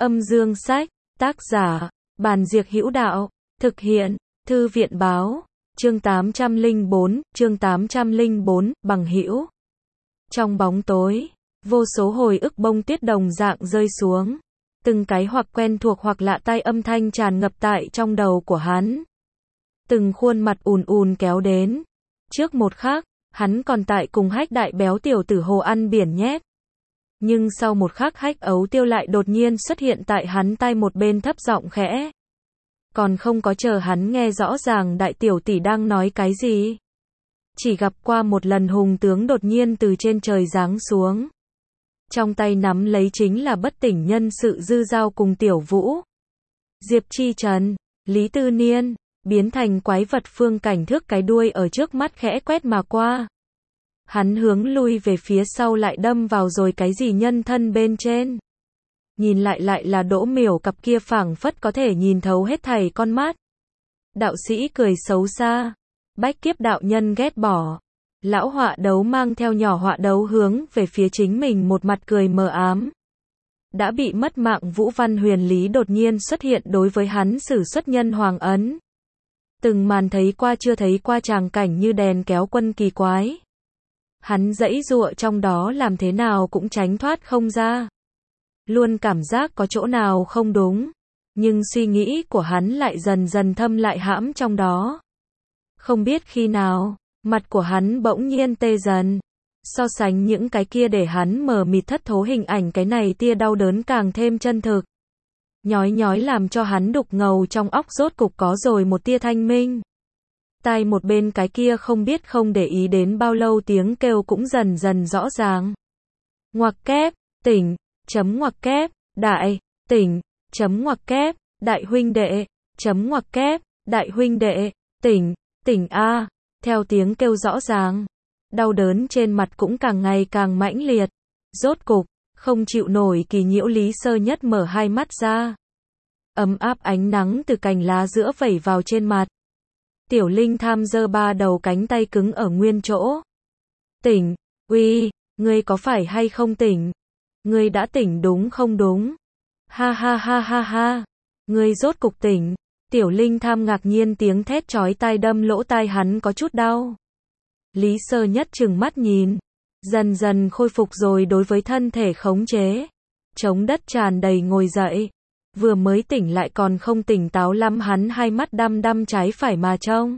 Âm dương sách, tác giả, Bàn Diệc Hữu Đạo, thực hiện, Thư viện báo, chương 804, bằng hữu. Trong bóng tối, vô số hồi ức bông tuyết đồng dạng rơi xuống. Từng cái hoặc quen thuộc hoặc lạ tai âm thanh tràn ngập tại trong đầu của hắn. Từng khuôn mặt ùn ùn kéo đến. Trước một khắc, hắn còn tại cùng Hách Đại Béo tiểu tử hồ ăn biển nhét. Nhưng sau một khắc Hách Ấu Tiêu lại đột nhiên xuất hiện tại hắn tai một bên thấp giọng khẽ. Còn không có chờ hắn nghe rõ ràng đại tiểu tỷ đang nói cái gì. Chỉ gặp qua một lần hùng tướng đột nhiên từ trên trời giáng xuống. Trong tay nắm lấy chính là bất tỉnh nhân sự Dư Dao cùng Tiểu Vũ. Diệp Chi Trần, Lý Tư Niên, biến thành quái vật Phương Cảnh Thước cái đuôi ở trước mắt khẽ quét mà qua. Hắn hướng lui về phía sau lại đâm vào rồi cái gì nhân thân bên trên. Nhìn lại là Đỗ Miểu cặp kia phảng phất có thể nhìn thấu hết thảy con mắt. Đạo sĩ cười xấu xa. Bách kiếp đạo nhân ghét bỏ. Lão họa đấu mang theo nhỏ họa đấu hướng về phía chính mình một mặt cười mờ ám. Đã bị mất mạng Vũ Văn Huyền Lý đột nhiên xuất hiện đối với hắn sử xuất nhân hoàng ấn. Từng màn thấy qua chưa thấy qua tràng cảnh như đèn kéo quân kỳ quái. Hắn giãy giụa trong đó làm thế nào cũng tránh thoát không ra. Luôn cảm giác có chỗ nào không đúng. Nhưng suy nghĩ của hắn lại dần dần thâm lại hãm trong đó. Không biết khi nào, mặt của hắn bỗng nhiên tê dần. So sánh những cái kia để hắn mờ mịt thất thố hình ảnh, cái này tia đau đớn càng thêm chân thực. Nhói nhói làm cho hắn đục ngầu trong óc rốt cục có rồi một tia thanh minh. Tai một bên cái kia không biết không để ý đến bao lâu tiếng kêu cũng dần dần rõ ràng. Ngoặc kép, tỉnh, chấm ngoặc kép, đại, tỉnh, chấm ngoặc kép, đại huynh đệ, chấm ngoặc kép, đại huynh đệ, tỉnh, tỉnh a. Theo tiếng kêu rõ ràng, đau đớn trên mặt cũng càng ngày càng mãnh liệt. Rốt cục, không chịu nổi kỳ nhiễu Lý Sơ Nhất mở hai mắt ra. Ấm áp ánh nắng từ cành lá giữa vẩy vào trên mặt. Tiểu Linh Tham giơ ba đầu cánh tay cứng ở nguyên chỗ. Tỉnh, uy, ngươi có phải hay không tỉnh? Ngươi đã tỉnh đúng không đúng? Ha ha ha ha ha, ngươi rốt cục tỉnh. Tiểu Linh Tham ngạc nhiên tiếng thét chói tai đâm lỗ tai hắn có chút đau. Lý Sơ Nhất trừng mắt nhìn, dần dần khôi phục rồi đối với thân thể khống chế. Chống đất tràn đầy ngồi dậy. Vừa mới tỉnh lại còn không tỉnh táo lắm, hắn hai mắt đăm đăm trái phải mà trông.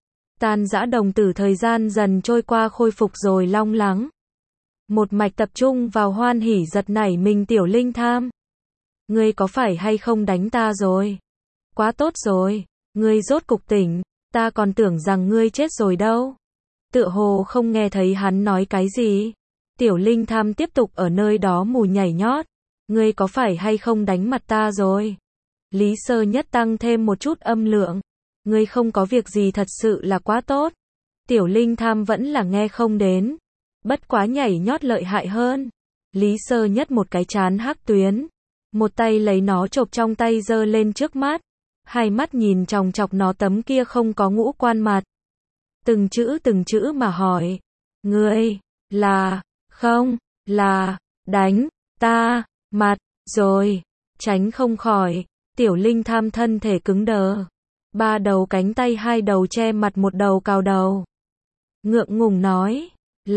Tan rã đồng tử thời gian dần trôi qua khôi phục rồi long lắng. Một mạch tập trung vào hoan hỉ giật nảy mình. Tiểu Linh Tham, ngươi có phải hay không đánh ta rồi? Quá tốt rồi, ngươi rốt cục tỉnh, ta còn tưởng rằng ngươi chết rồi đâu. Tựa hồ không nghe thấy hắn nói cái gì. Tiểu Linh Tham tiếp tục ở nơi đó mù nhảy nhót. Ngươi có phải hay không đánh mặt ta rồi? Lý Sơ Nhất tăng thêm một chút âm lượng. Ngươi không có việc gì thật sự là quá tốt. Tiểu Linh Tham vẫn là nghe không đến. Bất quá nhảy nhót lợi hại hơn. Lý Sơ Nhất một cái chán hắc tuyến. Một tay lấy nó chộp trong tay giơ lên trước mắt. Hai mắt nhìn chòng chọc nó tấm kia không có ngũ quan mặt. Từng chữ mà hỏi. Ngươi, là, không, là, đánh, ta, mặt, rồi, tránh không khỏi. Tiểu Linh Tham thân thể cứng đờ. Ba đầu cánh tay hai đầu che mặt một đầu cào đầu. Ngượng ngùng nói.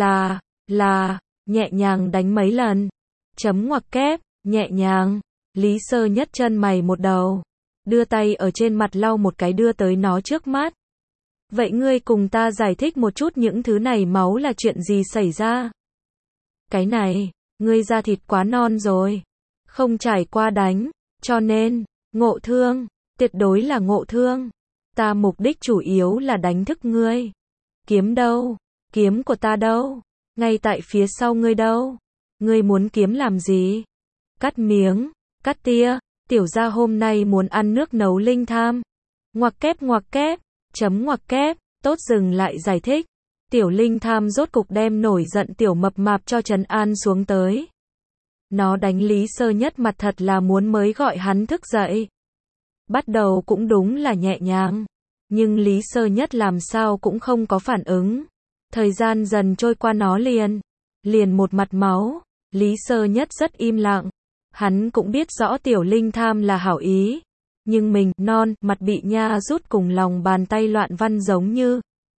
Là, nhẹ nhàng đánh mấy lần. Chấm ngoặc kép, nhẹ nhàng. Lý Sơ Nhất chân mày một đầu. Đưa tay ở trên mặt lau một cái đưa tới nó trước mắt. Vậy ngươi cùng ta giải thích một chút những thứ này máu là chuyện gì xảy ra? Cái này, ngươi da thịt quá non rồi. Không trải qua đánh, cho nên, ngộ thương, tuyệt đối là ngộ thương. Ta mục đích chủ yếu là đánh thức ngươi. Kiếm đâu? Kiếm của ta đâu? Ngay tại phía sau ngươi đâu? Ngươi muốn kiếm làm gì? Cắt miếng, cắt tia. Tiểu gia hôm nay muốn ăn nước nấu Linh Tham. Ngoặc kép, chấm ngoặc kép, tốt dừng lại giải thích. Tiểu Linh Tham rốt cục đem nổi giận tiểu mập mạp cho trấn an xuống tới. Nó đánh Lý Sơ Nhất mặt thật là muốn mới gọi hắn thức dậy. Bắt đầu cũng đúng là nhẹ nhàng. Nhưng Lý Sơ Nhất làm sao cũng không có phản ứng. Thời gian dần trôi qua nó liền một mặt máu. Lý Sơ Nhất rất im lặng. Hắn cũng biết rõ Tiểu Linh Tham là hảo ý, nhưng mình, mặt bị nha rút cùng lòng bàn tay loạn văn giống như.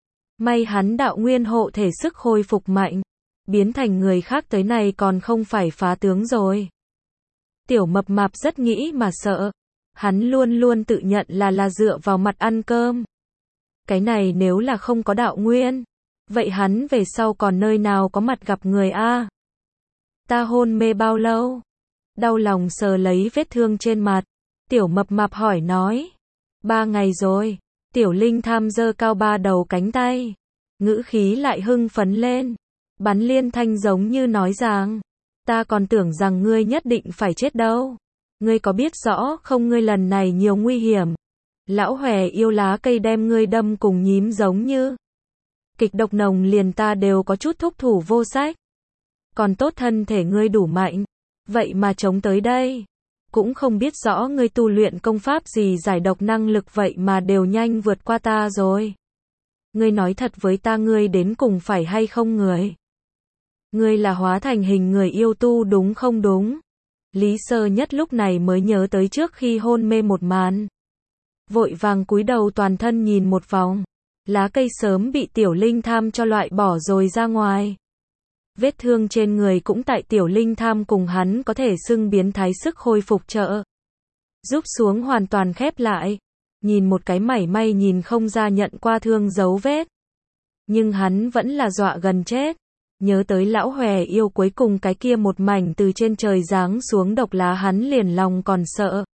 May hắn đạo nguyên hộ thể sức khôi phục mạnh, biến thành người khác tới này còn không phải phá tướng rồi. Tiểu Mập Mạp rất nghĩ mà sợ, hắn luôn luôn tự nhận là dựa vào mặt ăn cơm. Cái này nếu là không có đạo nguyên, vậy hắn về sau còn nơi nào có mặt gặp người a? Ta hôn mê bao lâu? Đau lòng sờ lấy vết thương trên mặt, Tiểu Mập Mạp hỏi nói. 3 ngày rồi. Tiểu Linh Tham giơ cao 3 đầu cánh tay, ngữ khí lại hưng phấn lên, bắn liên thanh giống như nói rằng, ta còn tưởng rằng ngươi nhất định phải chết đâu. Ngươi có biết rõ không, ngươi lần này nhiều nguy hiểm. Lão Hòe Yêu lá cây đem ngươi đâm cùng nhím giống như. Kịch độc nồng liền ta đều có chút thúc thủ vô sách. Còn tốt thân thể ngươi đủ mạnh, vậy mà chống tới đây. Cũng không biết rõ ngươi tu luyện công pháp gì giải độc năng lực vậy mà đều nhanh vượt qua ta rồi. Ngươi nói thật với ta, ngươi đến cùng phải hay không người? Ngươi là hóa thành hình người yêu tu đúng không đúng? Lý Sơ Nhất lúc này mới nhớ tới trước khi hôn mê một màn. Vội vàng cúi đầu toàn thân nhìn một vòng. Lá cây sớm bị Tiểu Linh Tham cho loại bỏ rồi ra ngoài. Vết thương trên người cũng tại Tiểu Linh Tham cùng hắn có thể xưng biến thái sức khôi phục trợ giúp xuống hoàn toàn khép lại. Nhìn một cái mảy may nhìn không ra nhận qua thương dấu vết. Nhưng hắn vẫn là dọa gần chết. Nhớ tới Lão Hòe Yêu cuối cùng cái kia một mảnh từ trên trời giáng xuống độc lá, hắn liền lòng còn sợ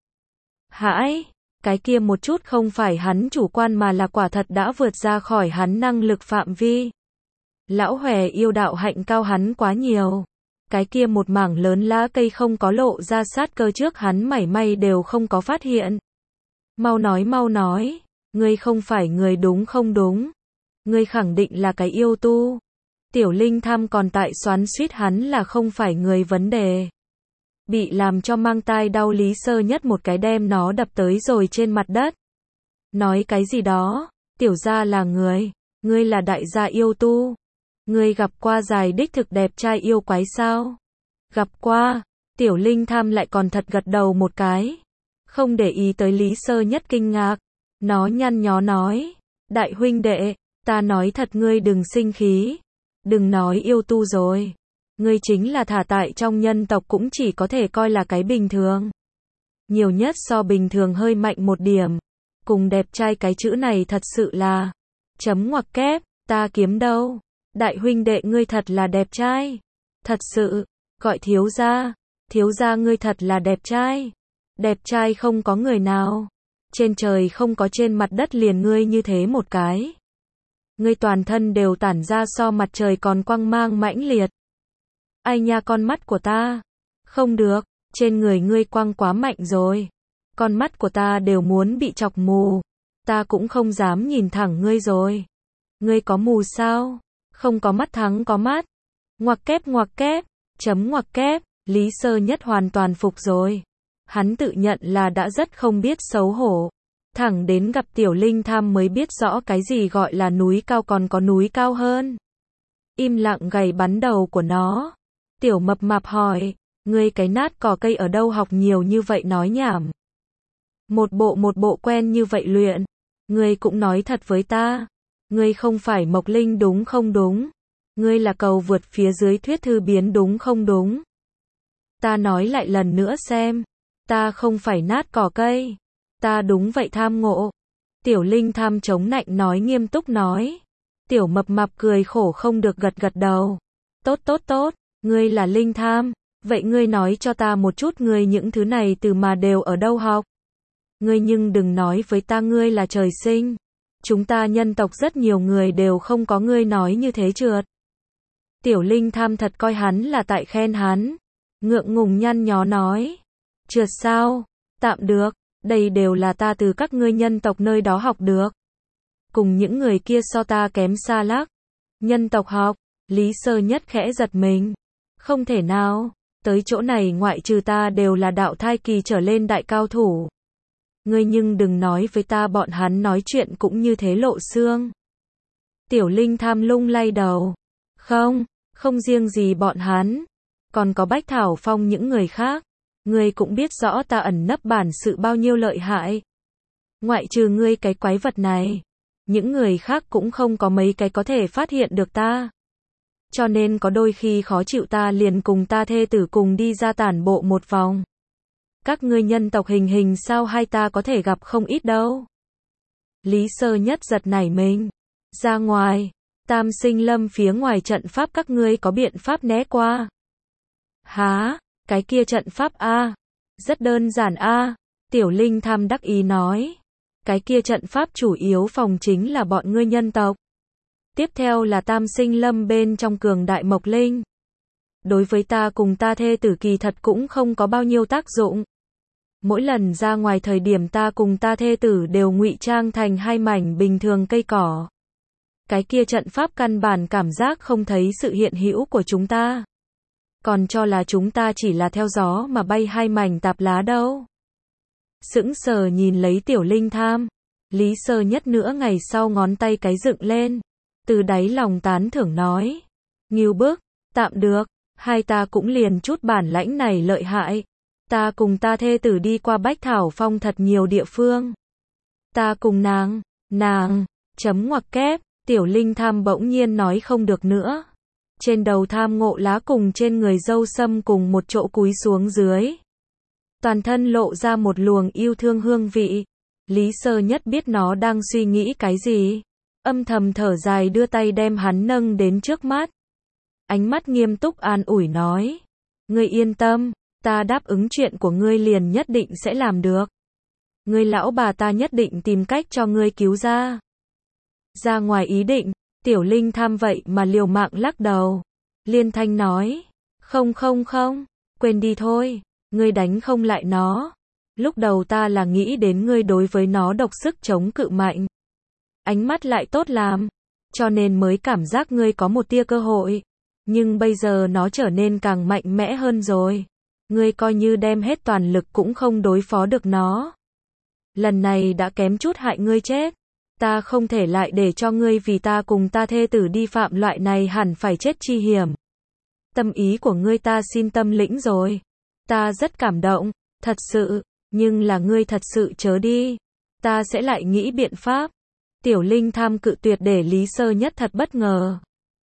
hãi. Cái kia một chút không phải hắn chủ quan mà là quả thật đã vượt ra khỏi hắn năng lực phạm vi. Lão Hòe Yêu đạo hạnh cao hắn quá nhiều. Cái kia một mảng lớn lá cây không có lộ ra sát cơ trước hắn mảy may đều không có phát hiện. Mau nói, ngươi không phải người đúng không đúng? Ngươi khẳng định là cái yêu tu. Tiểu Linh Tham còn tại xoắn xuýt hắn là không phải người vấn đề. Bị làm cho mang tai đau, Lý Sơ Nhất một cái đem nó đập tới rồi trên mặt đất. Nói cái gì đó, tiểu gia là người, ngươi là đại gia yêu tu. Ngươi gặp qua dài đích thực đẹp trai yêu quái sao? Gặp qua. Tiểu Linh Tham lại còn thật gật đầu một cái. Không để ý tới Lý Sơ Nhất kinh ngạc. Nó nhăn nhó nói. Đại huynh đệ, ta nói thật ngươi đừng sinh khí. Đừng nói yêu tu rồi. Ngươi chính là thả tại trong nhân tộc cũng chỉ có thể coi là cái bình thường. Nhiều nhất so bình thường hơi mạnh một điểm. Cùng đẹp trai cái chữ này thật sự là. Chấm ngoặc kép, ta kiếm đâu. Đại huynh đệ ngươi thật là đẹp trai. Thật sự, gọi thiếu gia ngươi thật là đẹp trai. Đẹp trai không có người nào. Trên trời không có trên mặt đất liền ngươi như thế một cái. Ngươi toàn thân đều tản ra so mặt trời còn quang mang mãnh liệt. Ai nha, con mắt của ta. Không được, trên người ngươi quang quá mạnh rồi. Con mắt của ta đều muốn bị chọc mù. Ta cũng không dám nhìn thẳng ngươi rồi. Ngươi có mù sao? Không có mắt thắng có mắt. Ngoặc kép, chấm ngoặc kép, Lý Sơ Nhất hoàn toàn phục rồi. Hắn tự nhận là đã rất không biết xấu hổ. Thẳng đến gặp Tiểu Linh Tham mới biết rõ cái gì gọi là núi cao còn có núi cao hơn. Im lặng gầy bắn đầu của nó. Tiểu Mập Mạp hỏi, ngươi cái nát cỏ cây ở đâu học nhiều như vậy nói nhảm. Một bộ quen như vậy luyện. Ngươi cũng nói thật với ta. Ngươi không phải Mộc Linh đúng không đúng? Ngươi là cầu vượt phía dưới thuyết thư biến đúng không đúng? Ta nói lại lần nữa xem. Ta không phải nát cỏ cây. Ta đúng vậy tham ngộ. Tiểu Linh Tham chống nạnh nói, nghiêm túc nói. Tiểu Mập Mạp cười khổ không được gật gật đầu. Tốt. Ngươi là Linh Tham. Vậy ngươi nói cho ta một chút ngươi những thứ này từ mà đều ở đâu học? Ngươi nhưng đừng nói với ta ngươi là trời sinh. Chúng ta nhân tộc rất nhiều người đều không có ngươi nói như thế trượt. Tiểu Linh Tham thật coi hắn là tại khen hắn. Ngượng ngùng nhăn nhó nói. Trượt sao? Tạm được. Đây đều là ta từ các ngươi nhân tộc nơi đó học được. Cùng những người kia so ta kém xa lắc. Nhân tộc học. Lý Sơ Nhất khẽ giật mình. Không thể nào. Tới chỗ này ngoại trừ ta đều là đạo thai kỳ trở lên đại cao thủ. Ngươi nhưng đừng nói với ta bọn hắn nói chuyện cũng như thế lộ xương. Tiểu Linh Tham lung lay đầu. Không riêng gì bọn hắn. Còn có Bách Thảo Phong những người khác. Ngươi cũng biết rõ ta ẩn nấp bản sự bao nhiêu lợi hại. Ngoại trừ ngươi cái quái vật này, những người khác cũng không có mấy cái có thể phát hiện được ta. Cho nên có đôi khi khó chịu ta liền cùng ta thê tử cùng đi ra tản bộ một vòng. Các ngươi nhân tộc hình hình sao hai ta có thể gặp không ít đâu. Lý Sơ Nhất giật nảy mình. Ra ngoài, Tam Sinh Lâm phía ngoài trận pháp các ngươi có biện pháp né qua. Há, cái kia trận pháp a, rất đơn giản a, Tiểu Linh Tham đắc ý nói. Cái kia trận pháp chủ yếu phòng chính là bọn ngươi nhân tộc. Tiếp theo là Tam Sinh Lâm bên trong cường đại Mộc Linh. Đối với ta cùng ta thê tử kỳ thật cũng không có bao nhiêu tác dụng. Mỗi lần ra ngoài thời điểm ta cùng ta thê tử đều ngụy trang thành hai mảnh bình thường cây cỏ. Cái kia trận pháp căn bản cảm giác không thấy sự hiện hữu của chúng ta. Còn cho là chúng ta chỉ là theo gió mà bay hai mảnh tạp lá đâu. Sững sờ nhìn lấy Tiểu Linh Tham. Lý Sơ Nhất nữa ngày sau ngón tay cái dựng lên. Từ đáy lòng tán thưởng nói. Ngưu bức, tạm được, hai ta cũng liền chút bản lãnh này lợi hại. Ta cùng ta thê tử đi qua Bách Thảo Phong thật nhiều địa phương. Ta cùng nàng, chấm ngoặc kép, Tiểu Linh Tham bỗng nhiên nói không được nữa. Trên đầu Tham Ngộ Lá cùng trên người Dâu Sâm cùng một chỗ cúi xuống dưới. Toàn thân lộ ra một luồng yêu thương hương vị. Lý Sơ Nhất biết nó đang suy nghĩ cái gì. Âm thầm thở dài đưa tay đem hắn nâng đến trước mắt. Ánh mắt nghiêm túc an ủi nói. Ngươi yên tâm, ta đáp ứng chuyện của ngươi liền nhất định sẽ làm được. Ngươi lão bà ta nhất định tìm cách cho ngươi cứu ra. Ra ngoài ý định, Tiểu Linh Tham vậy mà liều mạng lắc đầu. Liên thanh nói. Không, quên đi thôi, ngươi đánh không lại nó. Lúc đầu ta là nghĩ đến ngươi đối với nó độc sức chống cự mạnh. Ánh mắt lại tốt làm. Cho nên mới cảm giác ngươi có một tia cơ hội. Nhưng bây giờ nó trở nên càng mạnh mẽ hơn rồi. Ngươi coi như đem hết toàn lực cũng không đối phó được nó. Lần này đã kém chút hại ngươi chết. Ta không thể lại để cho ngươi vì ta cùng ta thê tử đi phạm loại này hẳn phải chết chi hiểm. Tâm ý của ngươi ta xin tâm lĩnh rồi. Ta rất cảm động, thật sự, nhưng là ngươi thật sự chớ đi. Ta sẽ lại nghĩ biện pháp. Tiểu Linh Tham cự tuyệt để Lý Sơ Nhất thật bất ngờ.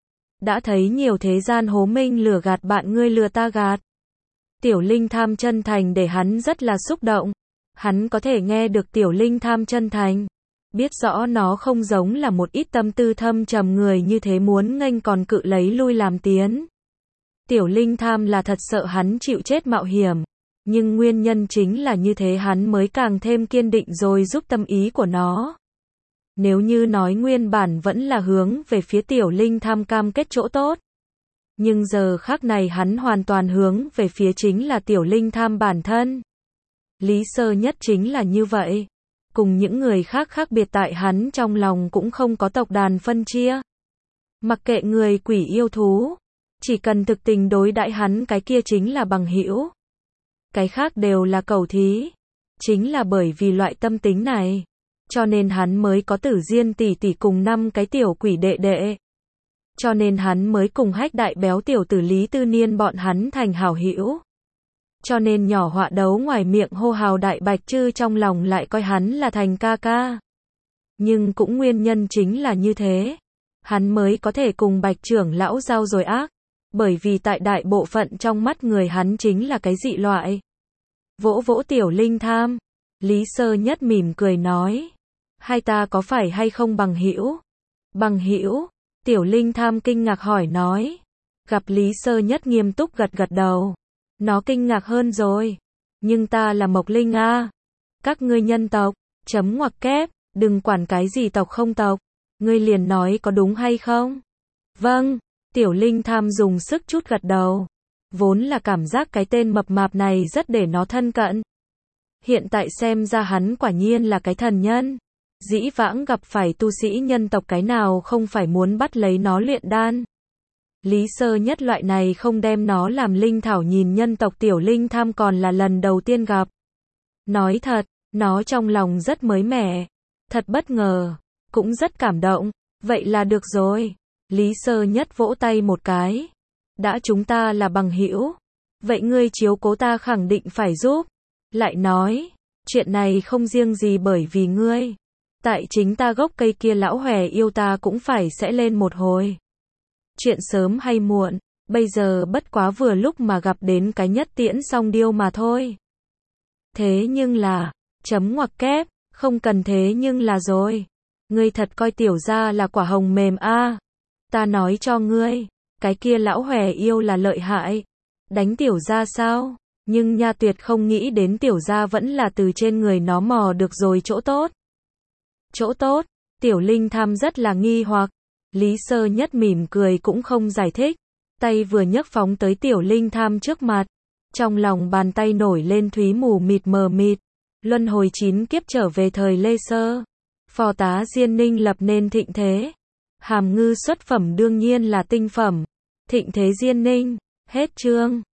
Đã thấy nhiều thế gian hố minh lừa gạt bạn ngươi lừa ta gạt. Tiểu Linh Tham chân thành để hắn rất là xúc động. Hắn có thể nghe được Tiểu Linh Tham chân thành. Biết rõ nó không giống là một ít tâm tư thâm trầm người như thế muốn nghênh còn cự lấy lui làm tiến. Tiểu Linh Tham là thật sợ hắn chịu chết mạo hiểm. Nhưng nguyên nhân chính là như thế hắn mới càng thêm kiên định rồi giúp tâm ý của nó. Nếu như nói nguyên bản vẫn là hướng về phía Tiểu Linh Tham cam kết chỗ tốt. Nhưng giờ khắc này hắn hoàn toàn hướng về phía chính là Tiểu Linh Tham bản thân. Lý Sơ Nhất chính là như vậy. Cùng những người khác khác biệt tại hắn trong lòng cũng không có tộc đàn phân chia. Mặc kệ người quỷ yêu thú. Chỉ cần thực tình đối đãi hắn cái kia chính là bằng hữu. Cái khác đều là cẩu thí. Chính là bởi vì loại tâm tính này. Cho nên hắn mới có Tử Diên tỷ tỷ cùng 5 cái tiểu quỷ đệ đệ. Cho nên hắn mới cùng Hách Đại Béo tiểu tử Lý Tư Niên bọn hắn thành hảo hữu. Cho nên nhỏ họa đấu ngoài miệng hô hào Đại Bạch Trư trong lòng lại coi hắn là thành ca ca. Nhưng cũng nguyên nhân chính là như thế. Hắn mới có thể cùng Bạch trưởng lão giao rồi ác. Bởi vì tại đại bộ phận trong mắt người hắn chính là cái dị loại. Vỗ vỗ Tiểu Linh Tham. Lý Sơ Nhất mỉm cười nói. Hai ta có phải hay không bằng hữu? Bằng hữu? Tiểu Linh Tham kinh ngạc hỏi nói. Gặp Lý Sơ Nhất nghiêm túc gật gật đầu. Nó kinh ngạc hơn rồi. Nhưng ta là Mộc Linh a. Các ngươi nhân tộc, chấm ngoặc kép, đừng quản cái gì tộc không tộc. Ngươi liền nói có đúng hay không? Vâng, Tiểu Linh Tham dùng sức chút gật đầu. Vốn là cảm giác cái tên mập mạp này rất để nó thân cận. Hiện tại xem ra hắn quả nhiên là cái thần nhân. Dĩ vãng gặp phải tu sĩ nhân tộc cái nào không phải muốn bắt lấy nó luyện đan. Lý Sơ Nhất loại này không đem nó làm linh thảo nhìn nhân tộc Tiểu Linh Tham còn là lần đầu tiên gặp. Nói thật, nó trong lòng rất mới mẻ. Thật bất ngờ. Cũng rất cảm động. Vậy là được rồi. Lý Sơ Nhất vỗ tay một cái. Đã chúng ta là bằng hữu. vậy ngươi chiếu cố ta khẳng định phải giúp. Lại nói, chuyện này không riêng gì bởi vì ngươi. Tại chính ta gốc cây kia lão hòe yêu ta cũng phải sẽ lên một hồi. Chuyện sớm hay muộn, bây giờ bất quá vừa lúc mà gặp đến cái nhất tiễn song điêu mà thôi. Thế nhưng là, chấm ngoặc kép, không cần thế nhưng là rồi. Ngươi thật coi tiểu gia là quả hồng mềm a. Ta nói cho ngươi, cái kia lão hòe yêu là lợi hại. Đánh tiểu gia sao? Nhưng nha tuyệt không nghĩ đến tiểu gia vẫn là từ trên người nó mò được rồi chỗ tốt. Chỗ tốt, tiểu linh tham rất là nghi hoặc. Lý Sơ Nhất mỉm cười cũng không giải thích. Tay vừa nhấc phóng tới tiểu linh tham trước mặt. Trong lòng bàn tay nổi lên thúy mù mịt mờ mịt. Luân hồi 9 kiếp trở về thời Lê Sơ. Phò tá Diên Ninh lập nên thịnh thế. Hàm ngư xuất phẩm đương nhiên là tinh phẩm. Thịnh thế Diên Ninh. Hết chương.